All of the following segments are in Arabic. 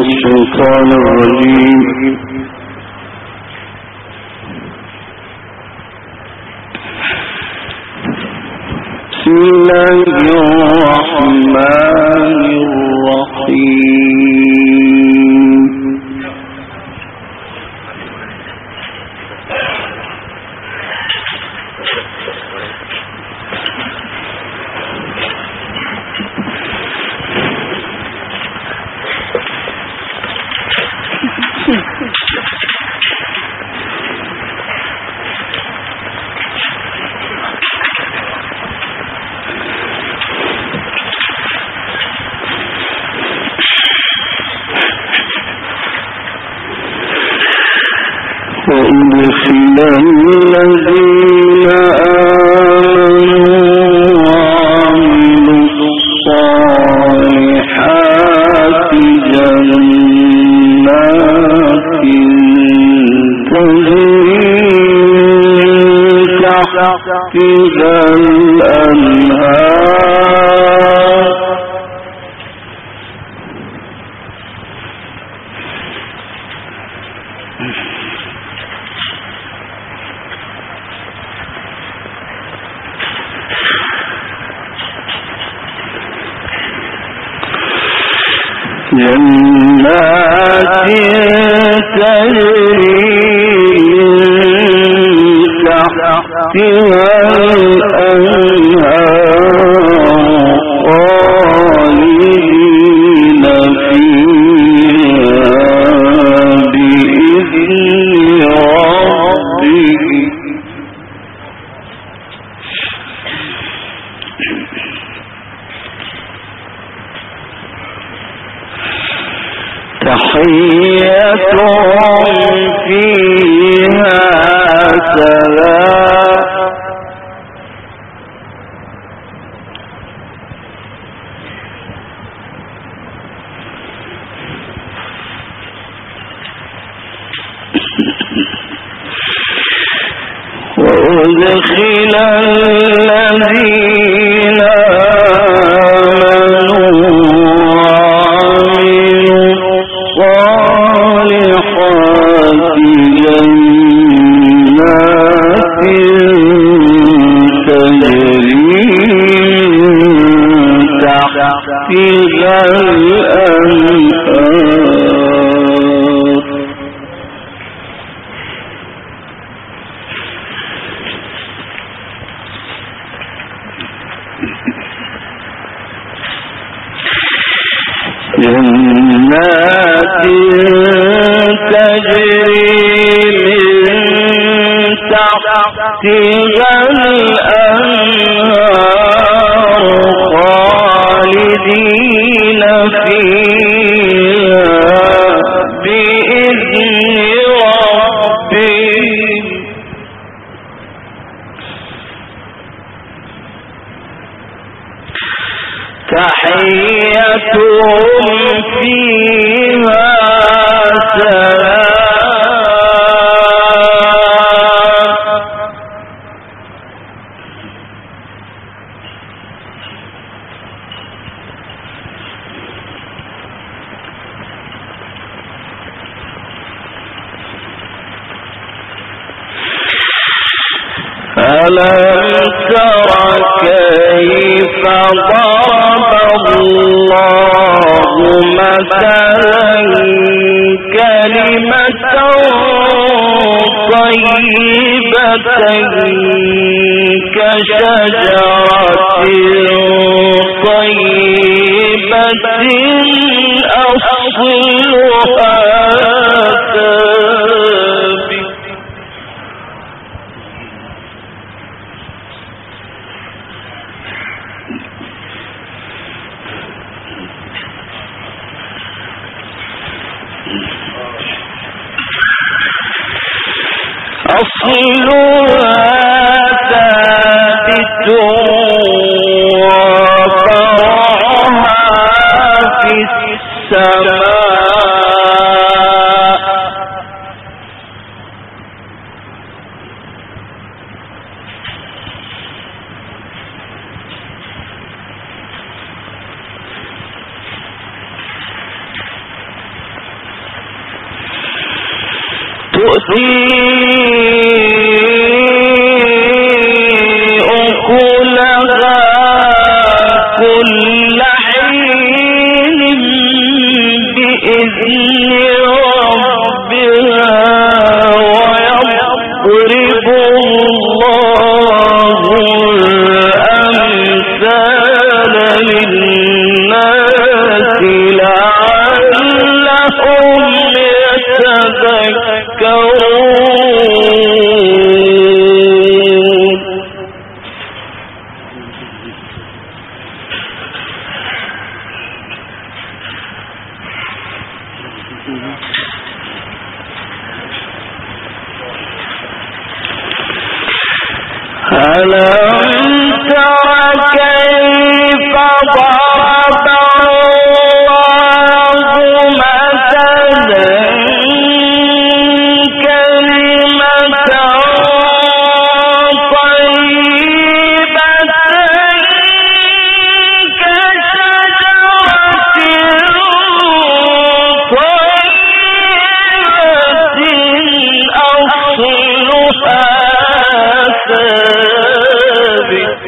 الشيطان الرجيم. بسم الله الرحمن الرحيم. وأدخل الذين آمنوا وعملوا الصالحات جنات تجري تحتها الأنهار جنات تجري تحتها الأنهار خالدين فيها بإذن ربهم تحيتهم فيها سلام وأدخل الذين جنات تجري من تحتها الأنهار خالدين فيها بإذن ربهم تحيتهم فيها ألم تر كيف ضرب الله مثلا كلمة طيبة كشجرة طيبة أصلها أصلها ثابت وفرعها في السماء تؤتي أكلها كل حين بإذن ربها ويضرب الله الأمثال للناس لعلهم يتذكرون. ألم تر كيف ضرب الله مثلا كلمة طيبة كشجرة أصلها ثابت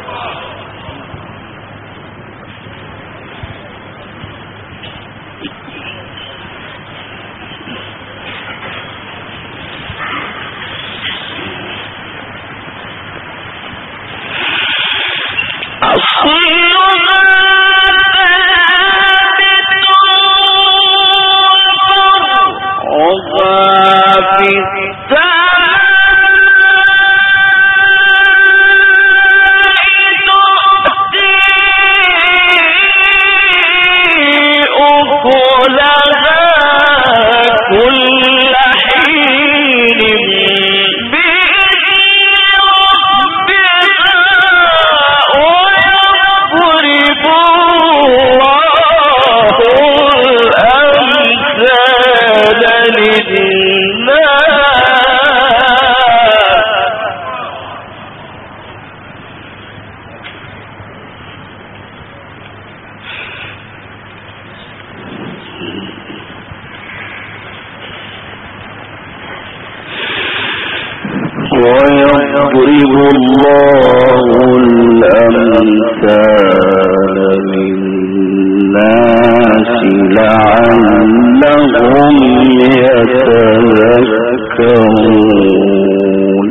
ويضرب الله الأمثال للناس لعلهم يتذكرون.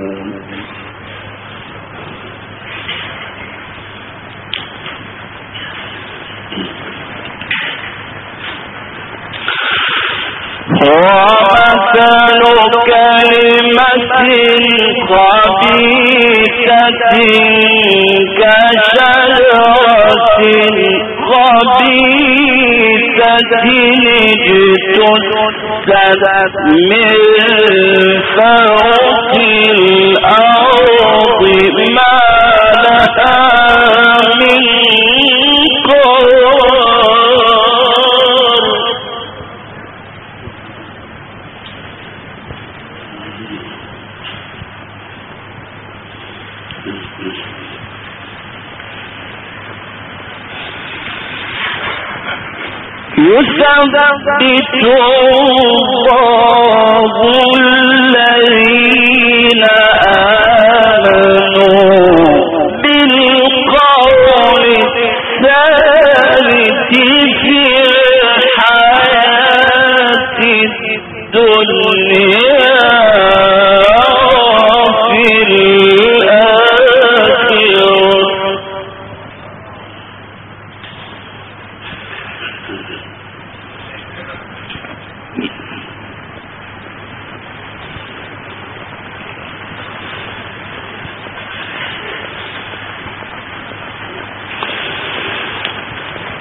ومثل كلمة خبيثة كشجرة خبيثة اجتثت من فوق الأرض ما لها من قرار. يثبت الله الذين آمنوا بالقول الثابت في الحياة الدنيا وفي الآخرة.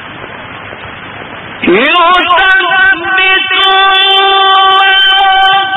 يثبت الله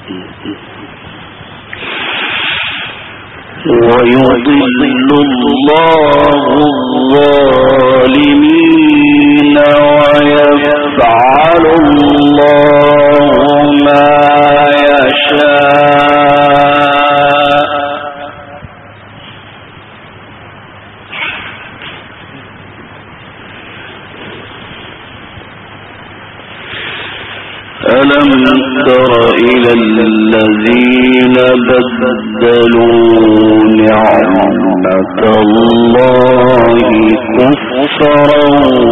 ويضل الله الظالمين ويفعل الله ما يشاء. ألم تر إلى الذين بدلوا نعمة الله كفرا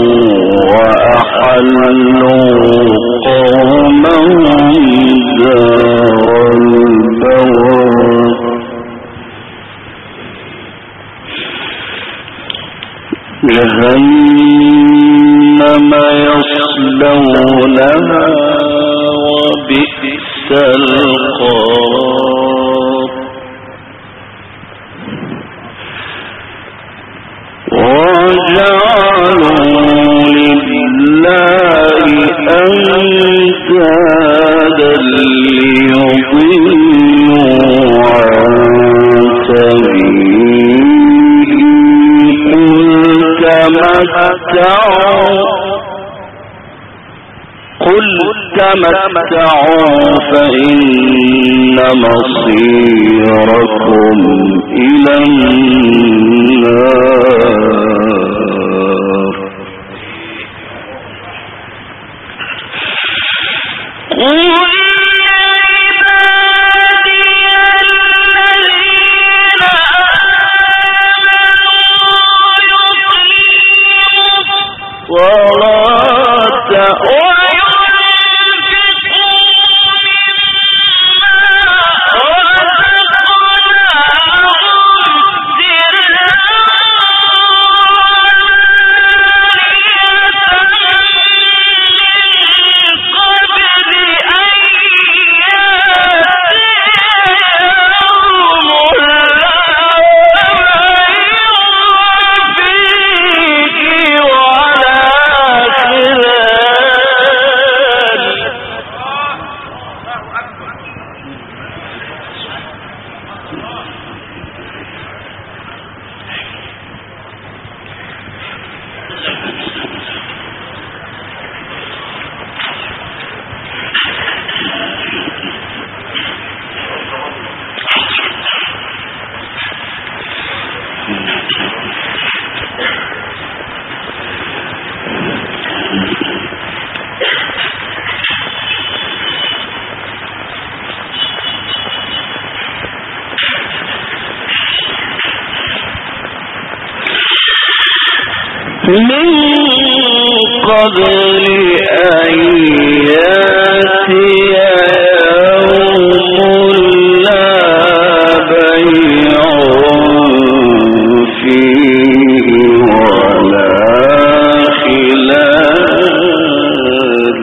وأحلوا قومهم دار البوار جهنم يصلونها وبئس القرار وجعلوا لله أندادا ليضلوا عن سبيله قل تمتعوا فإن مصيركم إلى النار. من قبل أن يأتي يوم لا بيع فيه ولا خلال.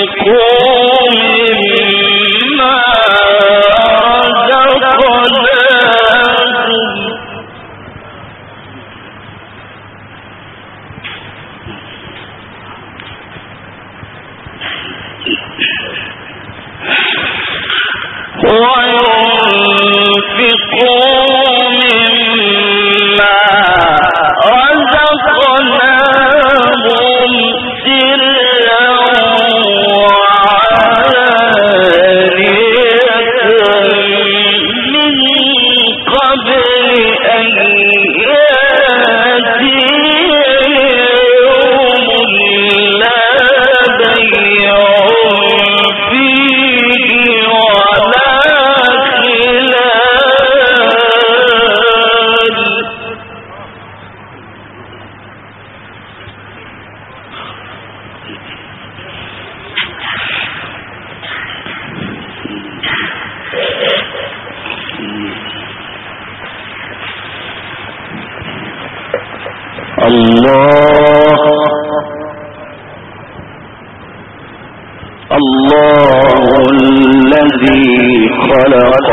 الله الذي خلق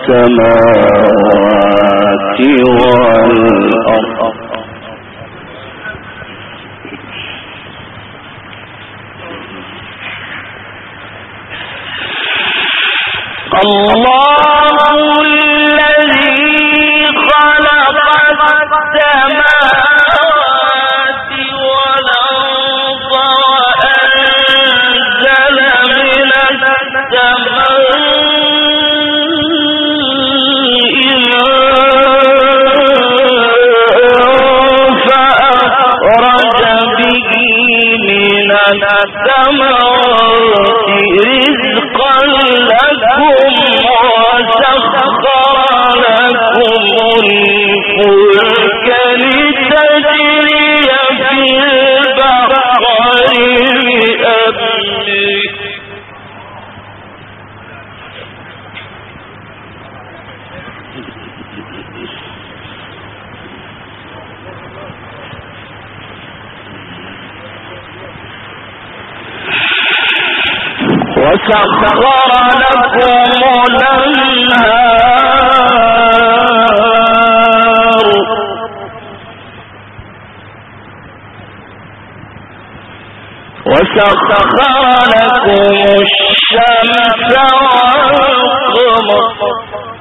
السماوات والأرض وسخر لكم الأنهار وسخر لكم الشمس والقمر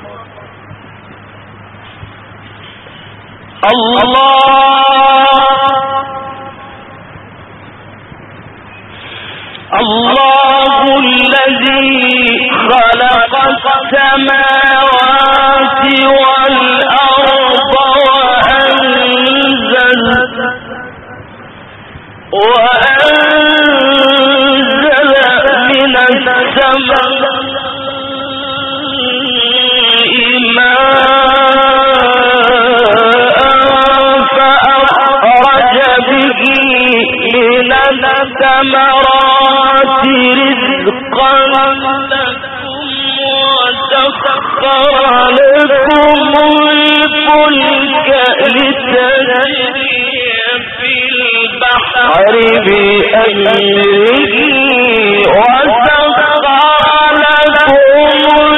الله الذي خلق السماوات والأرض وأنزل من السماء ماء فأخرج به من الثمرات رزقا لكم وسخر لكم الفلك لتجري في البحر بأمره وسخر لكم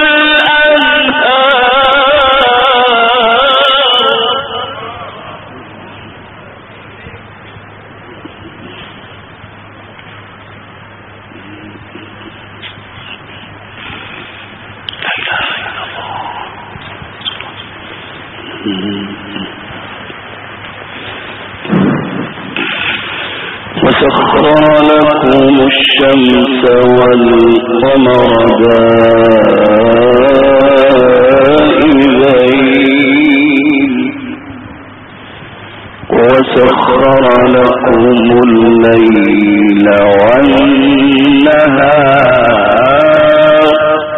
وسخر لكم الشمس والقمر دائبين وسخر لكم الليل والنهار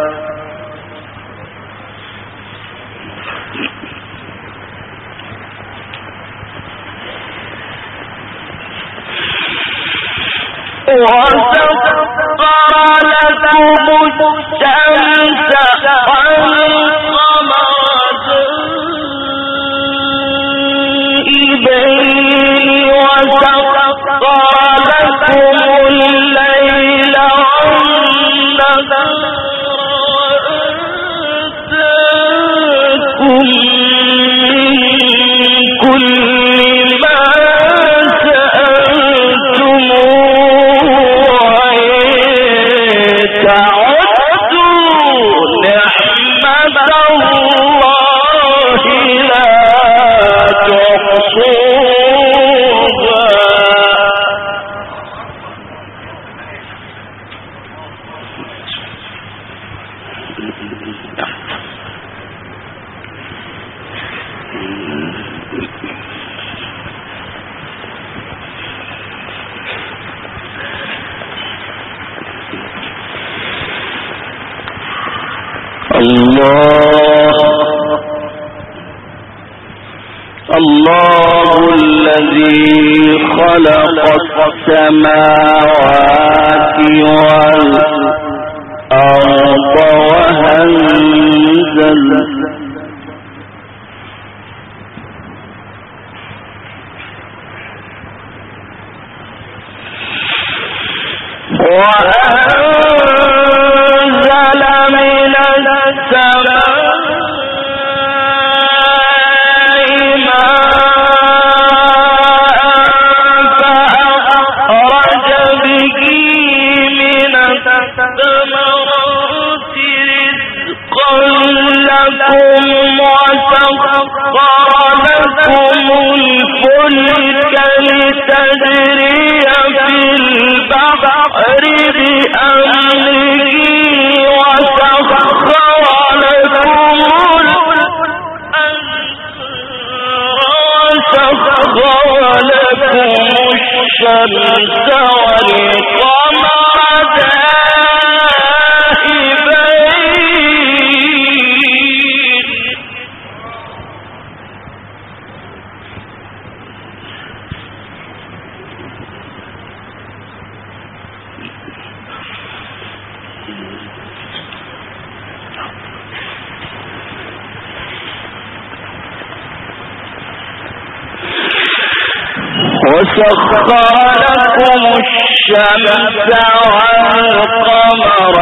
وسخر لكم الشمس والقمر دائبين وسخر لكم الليل الله الذي خلق السماوات والأرض وأنزل من السماء الفلك لتجري في البحر بأمره وسخر لكم الشمس والقمر وسخر لكم الشمس والقمر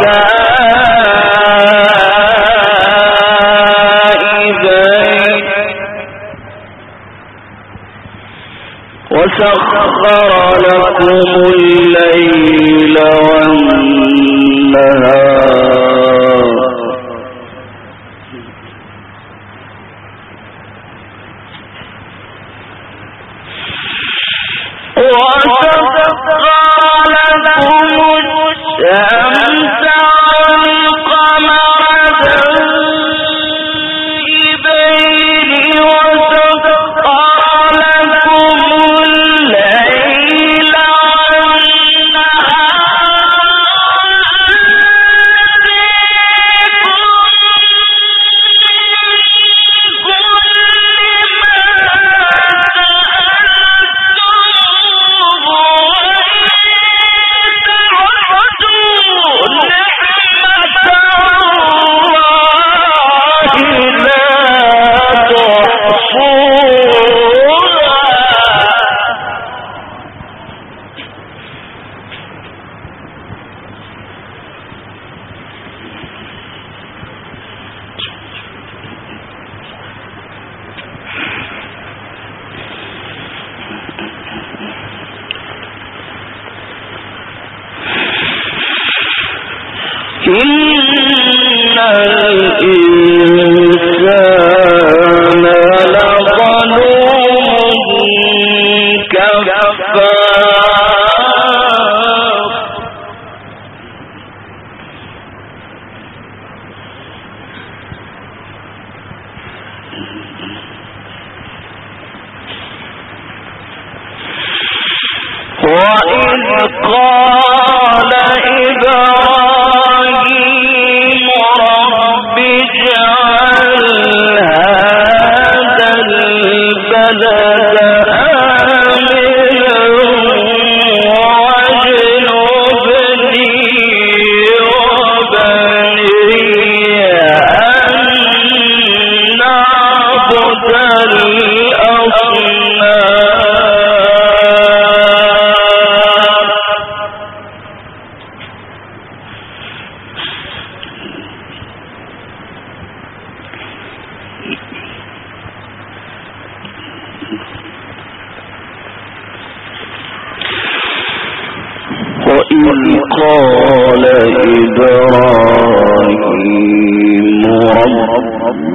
دائبين وسخر لكم الليل والنهار إن الإنسان لظلوم كفار وإذ قال إبراهيم رب اجعل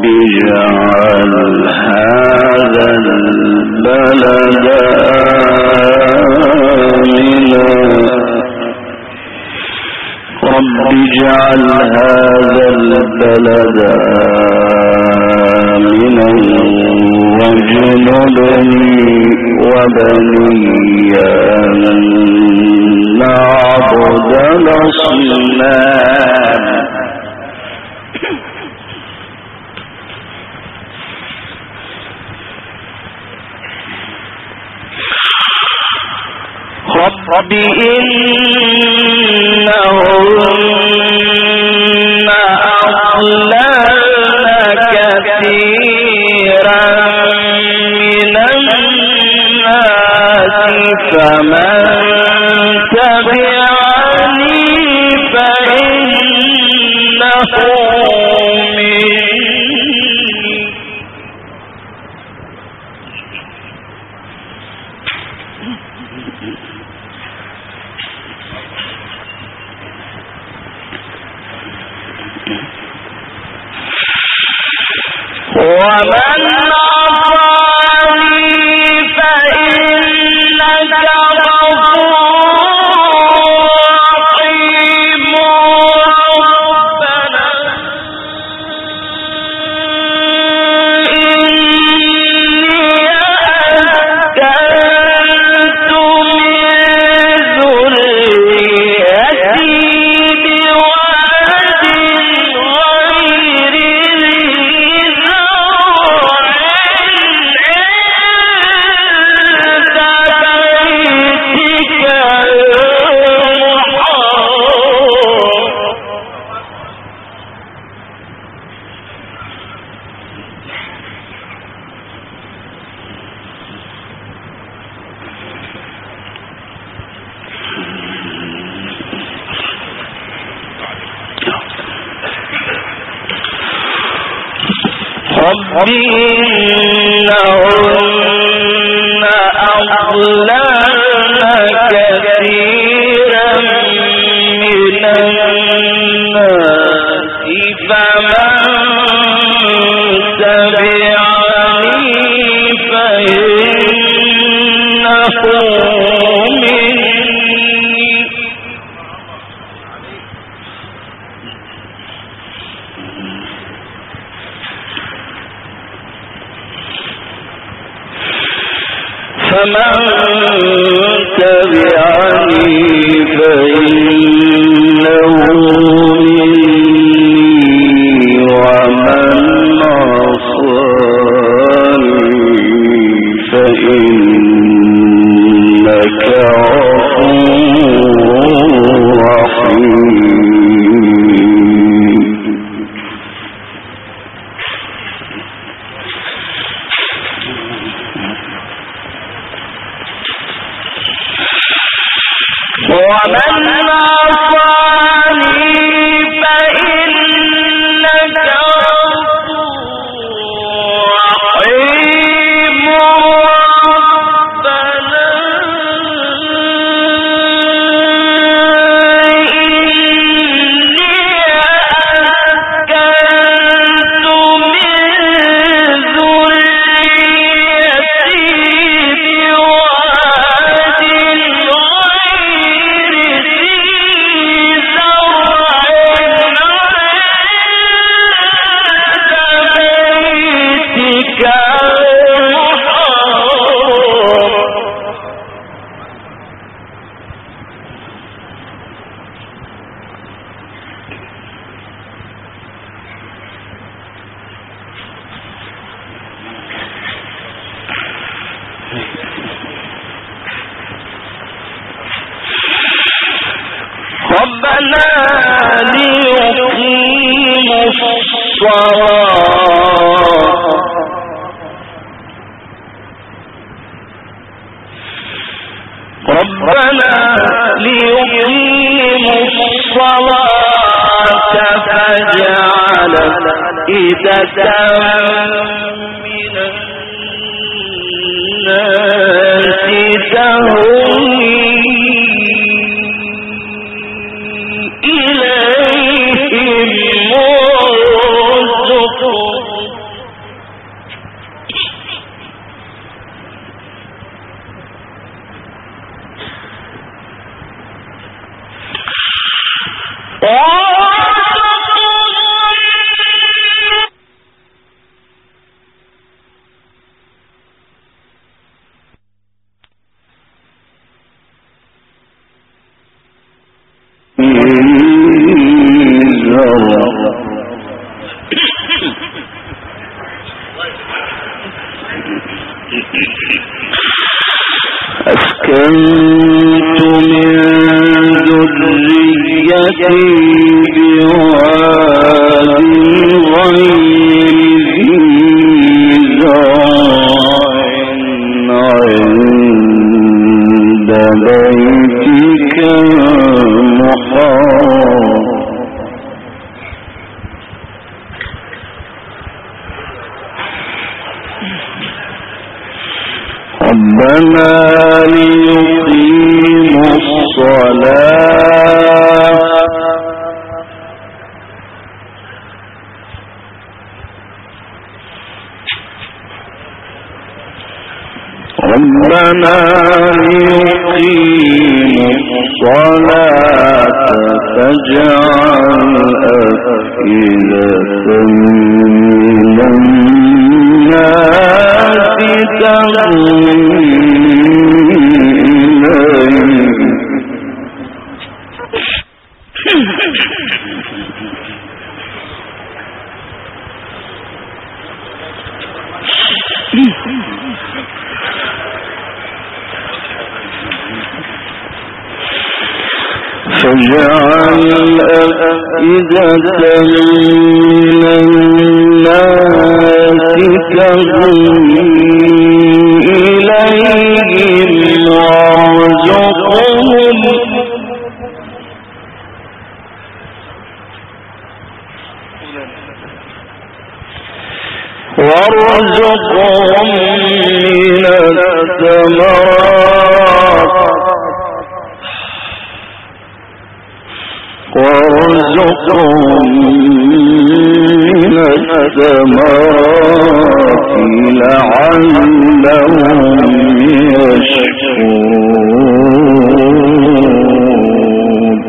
اجعل هذا البلد آمنا رب اجعل هذا البلد آمنا واجنبني وبني أن نعبد الأصنام رب إنهن أضللن كثيرا من الناس فمن تبعني فإنه مني ومن عصاني فإنك غفور رحيم ربنا إني أسكنت من ذريتي بواد غير رب إنهن أضللن كثيرا من الناس فمن تبعني فإنه مني فمن تبعني فإنه مني ومن عصاني فإنك غفور رحيم ومن عصاني فإنك غفور رحيم ربنا إني أسكنت من ذريتي بواد ربنا ليقيموا الصلاة فاجعل أفئدة من الناس تهوي إليهم وارزقهم أسكنت من ذريتي بواد غير ذي زرع عند بيتك المحرم ربنا ليقيموا الصلاة فاجعل أفئدة من الناس تهوي فاجعل أفئدة من الناس تهوي إليهم وارزقهم من الثمرات لعلهم يشكرون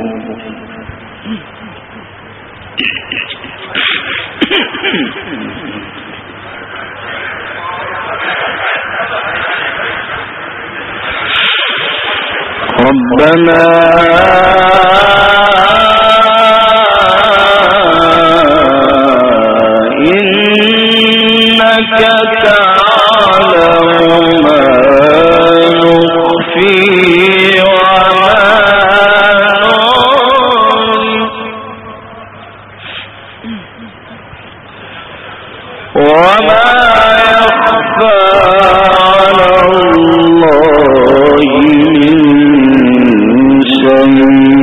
ربنا إنك تعلم ما نخفي وما يخفى على الله من شيء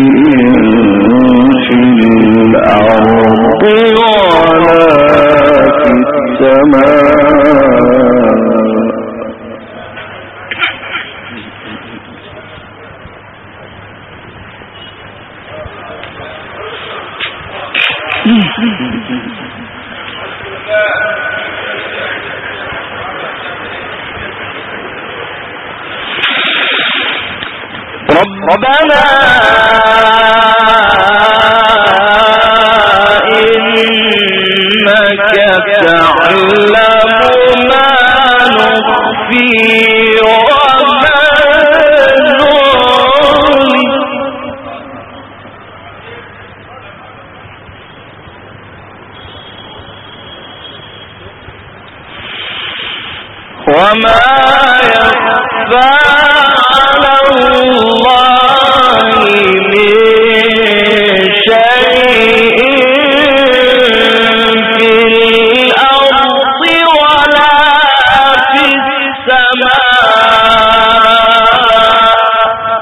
في الأرض ولا في السماء ربنا إنك تعلم ما نخفي وما نعلن وما يخفى على الله من شيء في الأرض ولا في السماء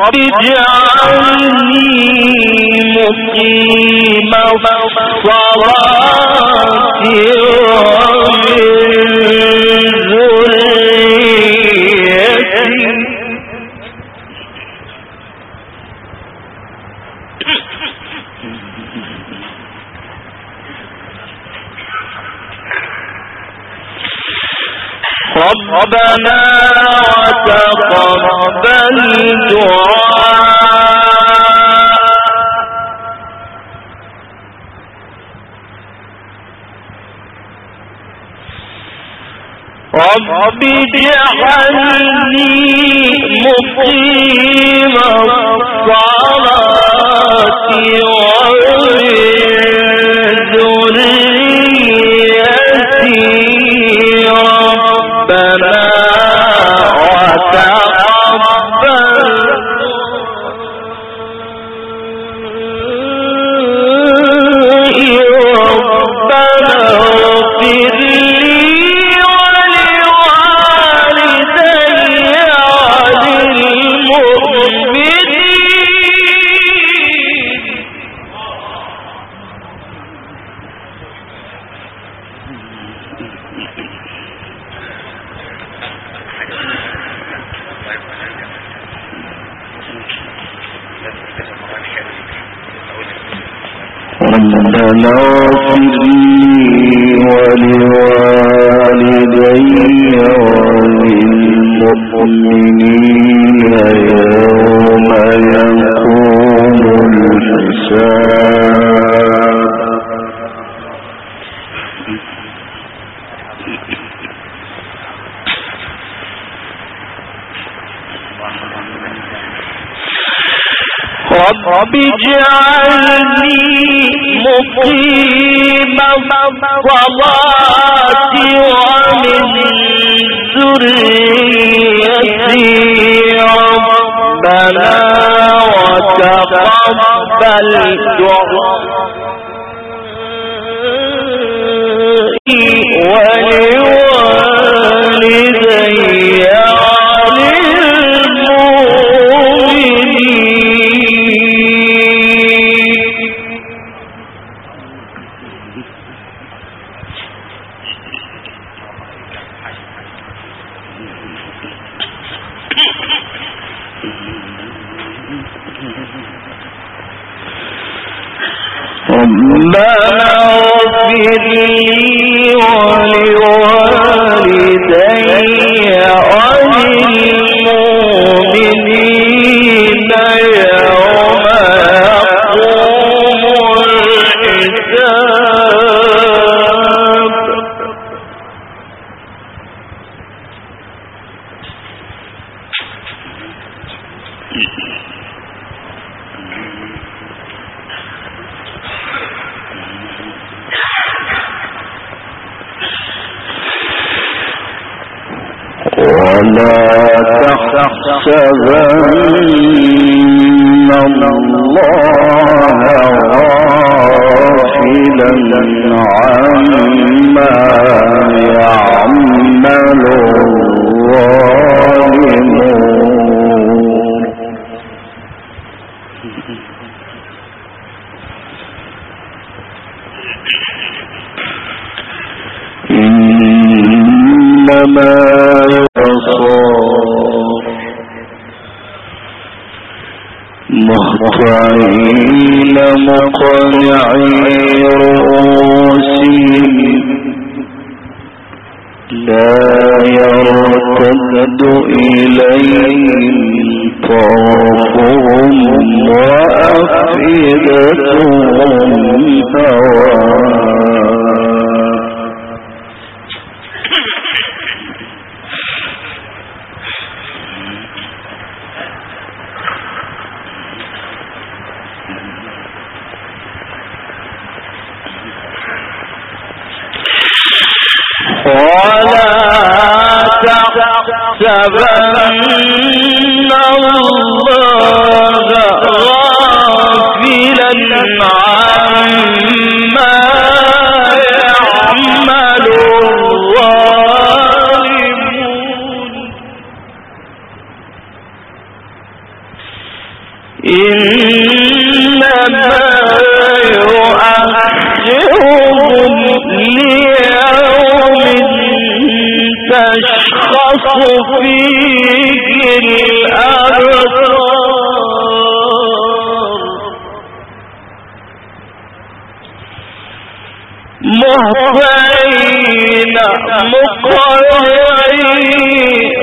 اجعلني مقيم الصلاة ومن ذريتي ربنا وتقبل دعاء رب اجعلني مقيم الصلاة وذريتي ربنا ربنا اغفر لي ولوالدي وللمؤمنين يوم يقوم الحساب رب اجعلني مقيم الصلاة ومن ذريتي ربنا وتقبل دعائي ولوالدي ربنا اغفر لي ولوالدي وللمؤمنين يوم يقوم الحساب ولا تحسبن الله غافلا عما يعمل الظالمون إنما مهطعين مقنعي رؤوسهم لا يرتد إليهم طرفهم وأفئدتهم هواء ولا تحسبن الله غافلا عما يعمل الظالمون تشخص فيه الأبصار مهطعين مقنعي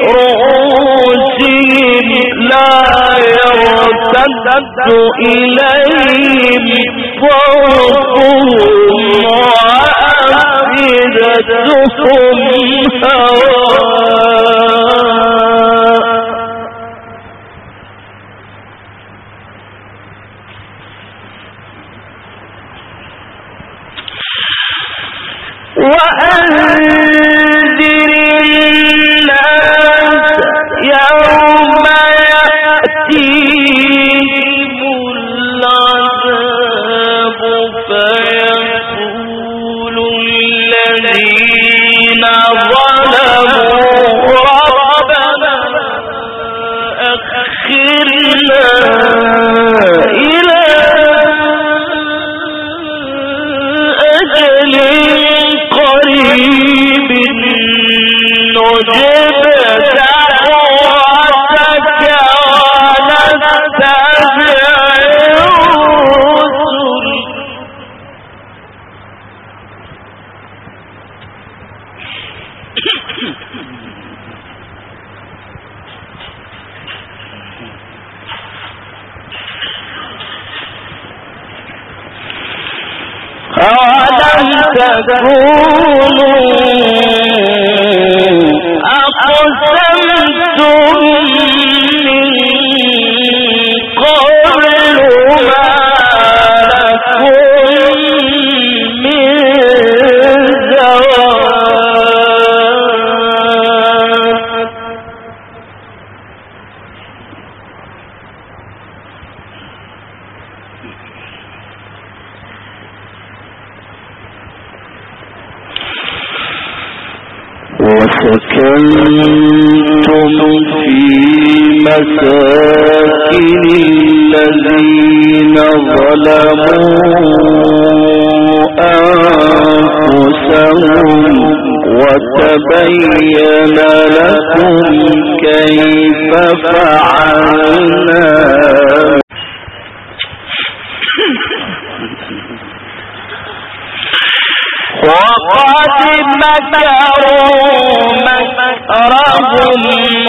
رؤوسهم لا يرتد إليهم طرفهم وأفئدتهم هواء وأنذر الناس يوم يأتيهم العذاب فيقول الذين ظلموا ربنا أخرنا إلى أجل قريب نجب دعوتك ونتبع الرسل أَوَلَمْ تَكُونُوا أَقْسَمْتُم مِّن قَبْلُ مَا لَكُم مِّن زَوَالٍ وسكنتم في مساكن الذين ظلموا أنفسهم وتبين لكم كيف فعلنا وقد مكروا مكرهم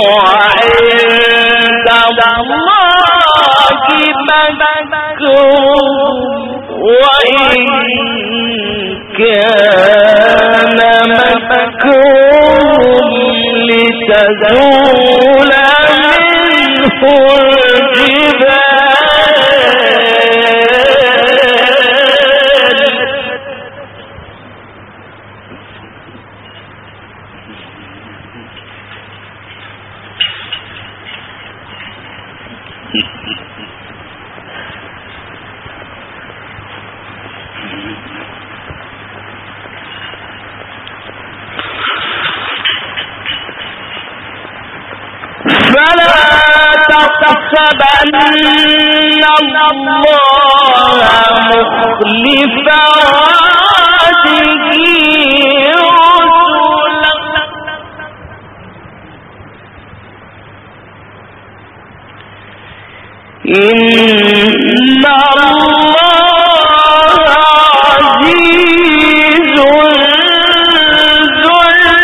وعند الله مكرهم وإن كان مكرهم لتزول منه الجبال فلا تحسبن الله مخلف وعده رسله إن الله عزيز ذو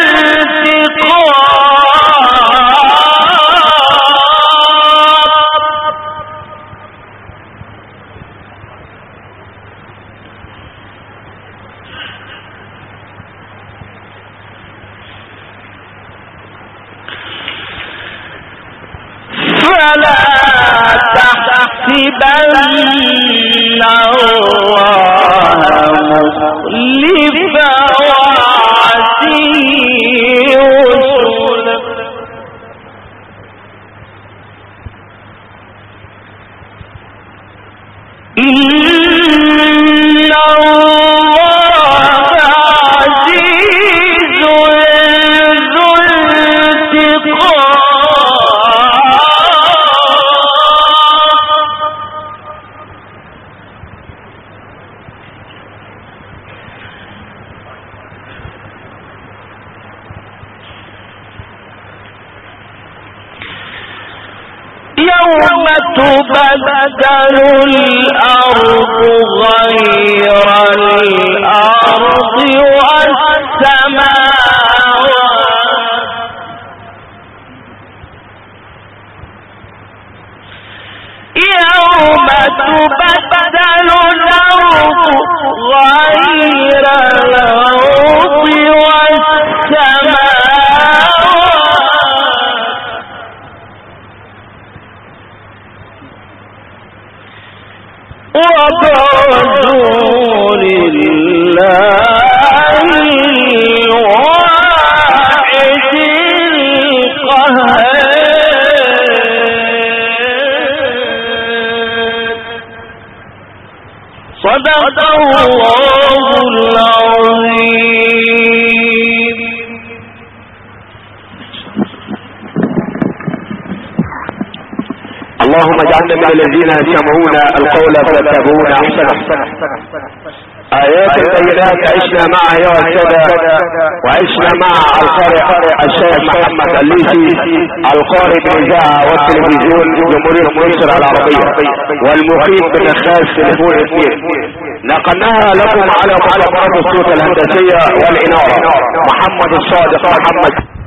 فلا تحسبن الله مخلف وعده رسله إن الله عزيز ذو انتقام تبدل الأرض غير الأرض والسماوات يوم تبدل الأرض غير الأرض والسماوات وبرزوا لله الواحد القهار صدق الله العظيم. اللهم اجعلنا من الذين يسمعون القول فيتبعون احسنه. آيات البينات عشنا معها يا السادة، وعشنا مع القارئ الشيخ محمد الليثي القارئ بالإذاعة والتلفزيون جمهورية مصر العربية والمقيم بالنخاس تليفون 2. نقلناها لكم على قناة الصوت الهندسية والإنارة محمد الصادق محمد.